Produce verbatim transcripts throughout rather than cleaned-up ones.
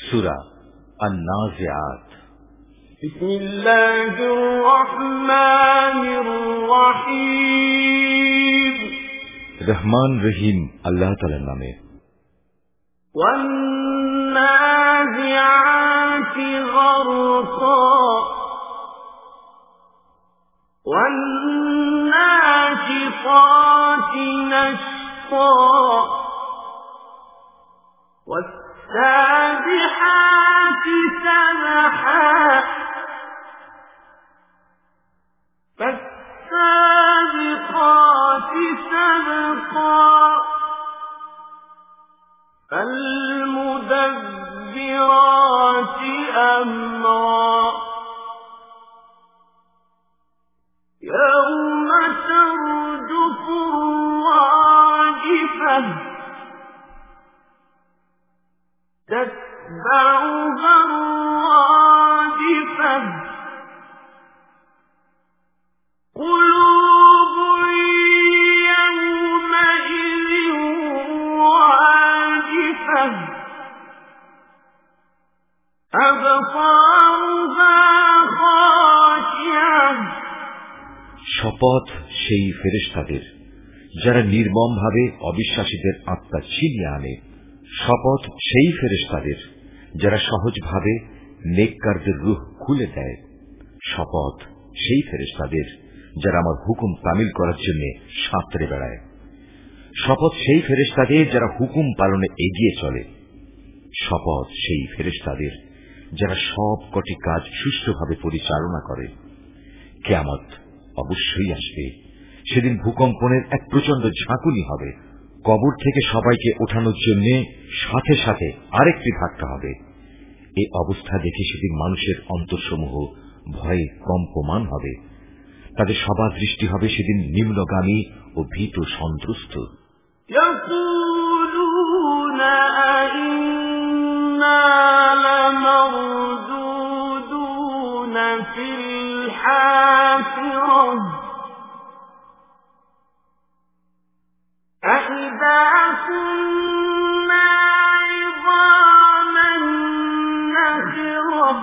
সূরা আন-নাজিআত। বিসমিল্লাহির রহমানির রহিম। রহমান রহিম আল্লাহ তাআলার নামে। ওয়ান-নাজিআতি গরকা ওয়ান-নাশিতাতি নাশতা ওয়াস-সাবিহাতি সাবহা فالسابقات سبقا فالمدبرات أمرا يوم ترجف الراجفة تتبعها الرادفة قلوب يومئذ واجفة أبصارها خاشعة। শপথ সেই ফেরেশতাদের যারা নির্মম ভাবে অবিশ্বাসীদের আত্মা ছিনিয়ে আনে। শপথ সেই ফেরেশতাদের যারা সহজভাবে নেককারদের রূহ খুলে দেয়। শপথ সেই ফেরেশতাদের যারা আমার হুকুম তামিল করার জন্য সাঁতরে বেড়ায়। শপথ সেই ফেরেশতাদের যারা হুকুম পালনে এগিয়ে চলে। শপথ সেই ফেরেশতাদের যারা সব কটি কাজ সুষ্ঠুভাবে পরিচালনা করে। কিয়ামত অবশ্যই আসবে। সেদিন ভূকম্পনের এক প্রচন্ড ঝাঁকুনি হবে। কবর থেকে সবাইকে ওঠানোর জন্য সাথে সাথে আরেকটি ধাক্কা হবে। এই অবস্থা দেখে সেদিন মানুষের অন্তরসমূহ ভয়ে কম্পমান হবে। তাদের সবার দৃষ্টি হবে সেদিন নিম্নগামী ও ভীত সন্ত্রস্ত। ইয়াকুলুনা আইন্না লামারদুদুনা ফিল হাফিরাহ আইযা কুন্না ইযামান নাখিরাহ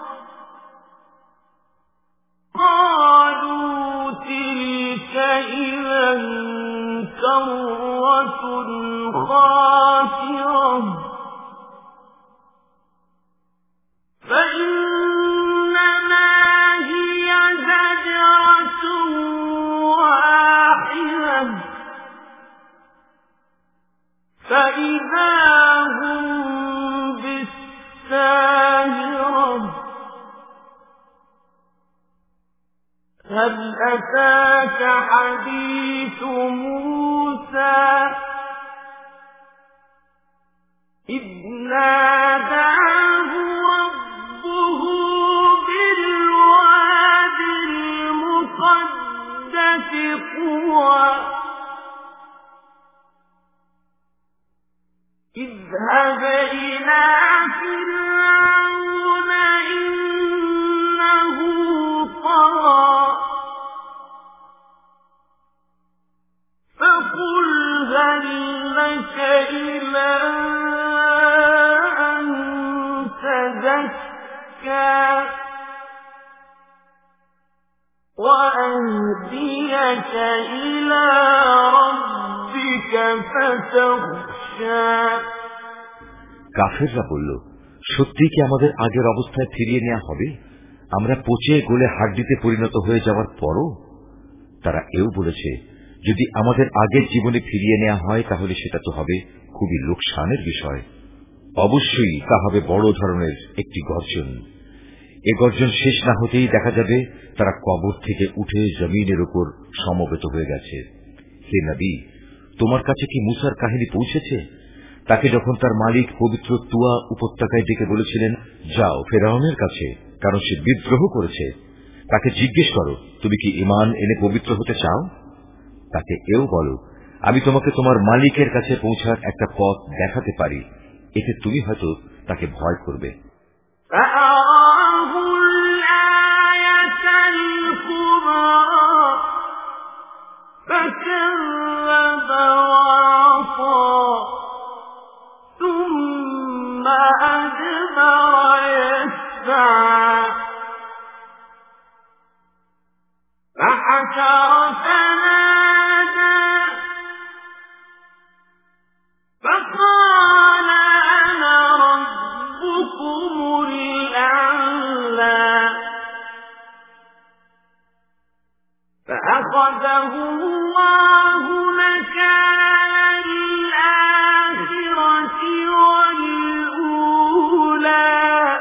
قالوا تلك إذا كرة خاسرة فإنما هي زجرة واحدة فإذا هم بالساهرة هل أتاك حديث موسى إذ ناداه ربه بالواد المقدس طوى اذهب إلى فرعون إنه طغى فقل هل لك إلى أن تزكى وأهديك إلى ربك فتخشى। কাফেররা বলল, সত্যি কি আমাদের আগের অবস্থায় ফিরিয়ে নেওয়া হবে, আমরা পচে গলে হাড্ডিতে পরিণত হয়ে যাওয়ার পরও? তারা এও বলেছে, যদি আমাদের আগের জীবনে ফিরিয়ে নেওয়া হয় তাহলে সেটা তো হবে খুবই লোকসানের বিষয়। অবশ্যই তা হবে বড় ধরনের একটি গর্জন। এ গর্জন শেষ না হতেই দেখা যাবে তারা কবর থেকে উঠে জমিনের উপর সমবেত হয়ে গেছে। হে নবী, তোমার কাছে কি মুসার কাহিনী পৌঁছেছে? তাকে যখন তার মালিক পবিত্র তুয়া উপত্যকায় ডেকে বলেছিলেন, যাও ফেরাউনের কাছে, কারণ সে বিদ্রোহ করেছে। তাকে জিজ্ঞেস করো, তুমি কি ঈমান এনে পবিত্র হতে চাও? তাকে এও বলো, আমি তোমাকে তোমার মালিকের কাছে পৌঁছার একটা পথ দেখাতে পারি, এতে তুমি হয়তো তাকে ভয় করবে। فكذب وعصى ثم أدبر يسعى فحشر فنادى فقال أنا ربكم الأعلى فأخذه الله نكال الآخرة والأولى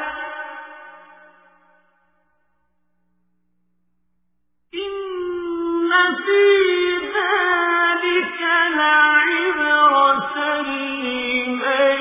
إن في ذلك لعبرة لمن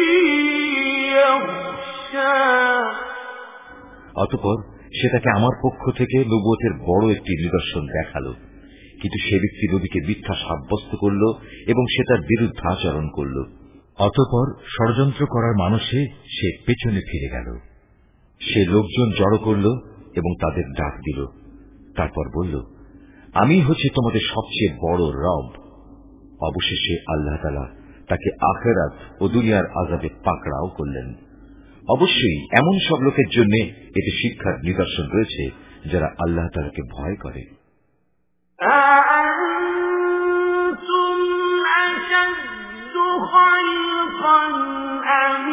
يخشى। অতঃপর সে তাকে আমার পক্ষ থেকে নবুয়তের বড় একটি নিদর্শন দেখালো, কিন্তু সে ব্যক্তি নবীকে মিথ্যা সাব্যস্ত করল এবং সে তার বিরুদ্ধাচরণ করল। অতঃপর ষড়যন্ত্র করার মানুষে সে পেছনে ফিরে গেল। সে লোকজন জড়ো করল এবং তাদের ডাক দিল। তারপর বলল, আমি হচ্ছি তোমাদের সবচেয়ে বড় রব। অবশেষে আল্লাহ তাআলা তাকে আখিরাত ও দুনিয়ার আযাবে পাকড়াও করলেন। অবশ্যই এমন সব লোকের জন্য এতে শিক্ষার নিদর্শন রয়েছে যারা আল্লাহ তাআলাকে ভয় করে। أأنتم أشد خلقا أم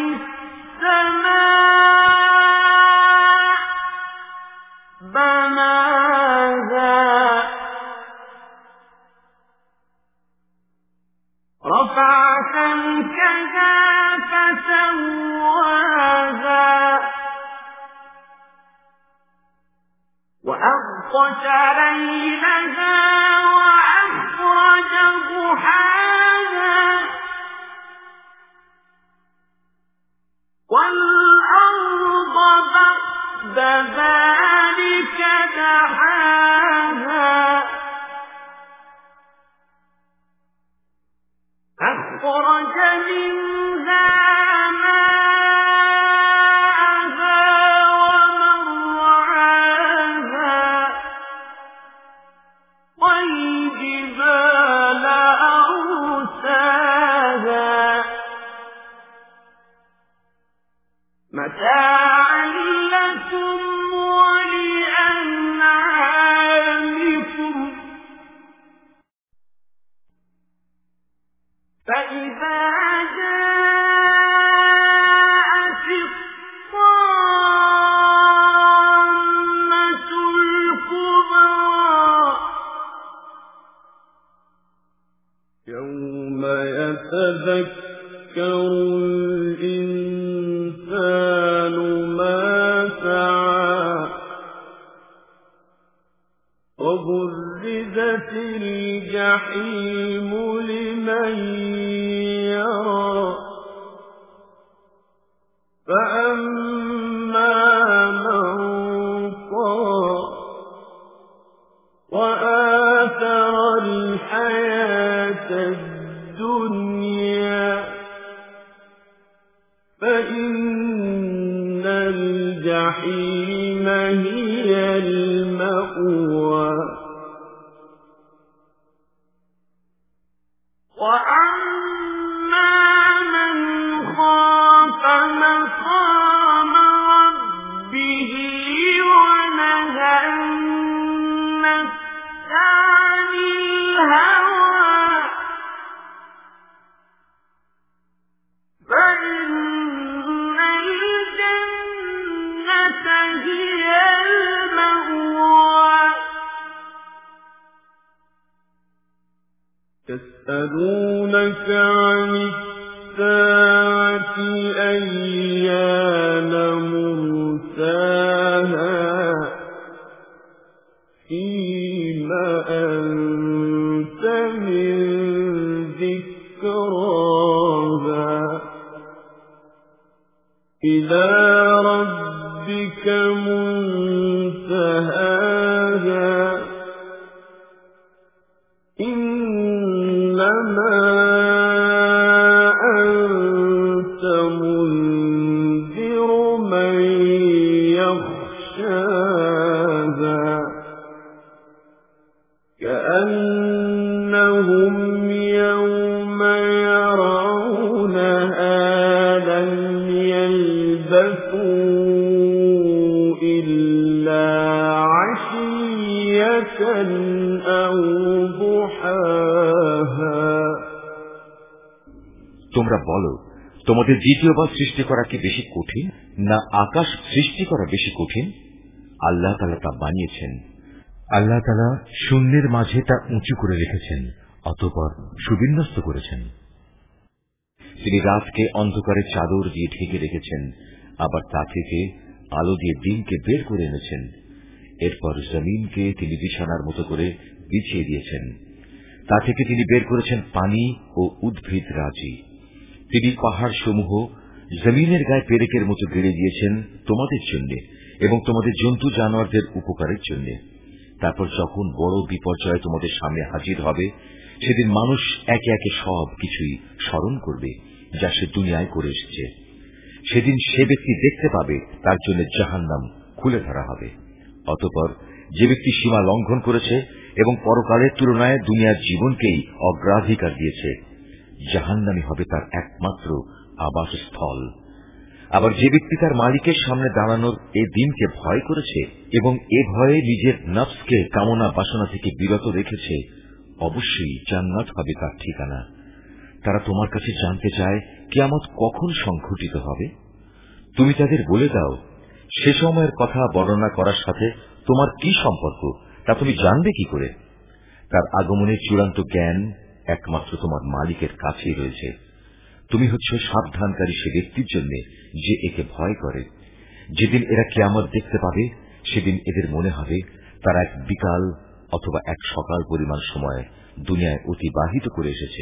السماء بناها رفع سمكها فسواها وأغطش ليلها وأخرج ضحاها والأرض بعد ذلك دحاها أخرج منها ماءها ومرعاها والجبال أرساها متاعا لكم ولأنعامكم فإذا جاءت الطامة الكبرى يوم يتذكر الإنسان ما سعى وبرزت الجحيم لمن يرى فأما من طغى وآثر الحياة الدنيا فإن الجحيم هي المأوى وأما من خاف مقام ربه ونهى النفس عن الهوى فإن الجنة هي المأوى يسألونك عن الساعة أيان مرساها فيما أنت من ذكراها إلى ربك منتهاها إنما أنت منذر من يخشاها كأنهم يوم يرونها لم يلبثوا إلا عشية أو ضحاها তোমরা বলো, তোমাদের দ্বিতীয়বার সৃষ্টি করা কি বেশি কঠিন, না আকাশ সৃষ্টি করা বেশি কঠিন? আল্লাহ তাআলা তা বানিয়েছেন। আল্লাহ তাআলা শূন্যের মাঝে তা উঁচু করে রেখেছেন, অতঃপর সুবিন্যস্ত করেছেন। তিনি রাতকে অন্ধকারে চাদর দিয়ে ঢেকে রেখেছেন, আবার তা থেকে আলো দিয়ে দিনকে বের করে এনেছেন। এরপর জমিনকে তিনি বিছানার মতো করে বিছিয়ে দিয়েছেন। তা থেকে তিনি বের করেছেন পানি ও উদ্ভিদ রাজি। তিনি পাহাড় সমূহ জমিনের গায়ে পেরেকের মতো গেড়ে দিয়েছেন তোমাদের জন্য এবং তোমাদের জন্তু জানোয়ারদের উপকারের জন্য। তারপর যখন বড় বিপর্যয় তোমাদের সামনে হাজির হবে, সেদিন মানুষ একে একে সব কিছুই স্মরণ করবে যা সে দুনিয়ায় করে এসেছে। সেদিন সে ব্যক্তি দেখতে পাবে তার জন্য জাহান্নাম খুলে ধরা হবে। অতঃপর যে ব্যক্তি সীমা লঙ্ঘন করেছে এবং পরকালের তুলনায় দুনিয়ার জীবনকেই অগ্রাধিকার দিয়েছে, জাহান্নামই হবে তার একমাত্র আবাসস্থল। আবার যে ব্যক্তি তার মালিকের সামনে দাঁড়ানোর এ দিনকে ভয় করেছে এবং এ ভয়ে নিজের নফসকে কামনা বাসনা থেকে বিরত রেখেছে, অবশ্যই জান্নাত হবে তার ঠিকানা। তারা তোমার কাছে জানতে চায় কিয়ামত কখন সংঘটিত হবে। তুমি তাদের বলে দাও, সে সময়ের কথা বর্ণনা করার সাথে তোমার কি সম্পর্ক, তা তুমি জানবে কি করে? তার আগমনের চূড়ান্ত জ্ঞান একমাত্র তোমার মালিকের কাছেই রয়েছে। তুমি হচ্ছ সাবধানকারী সে ব্যক্তির জন্য যে একে ভয় করে। যেদিন এরা কিয়ামত দেখতে পাবে, সেদিন এদের মনে হবে তারা এক বিকাল অথবা এক সকাল পরিমাণ সময় দুনিয়ায় অতিবাহিত করে এসেছে।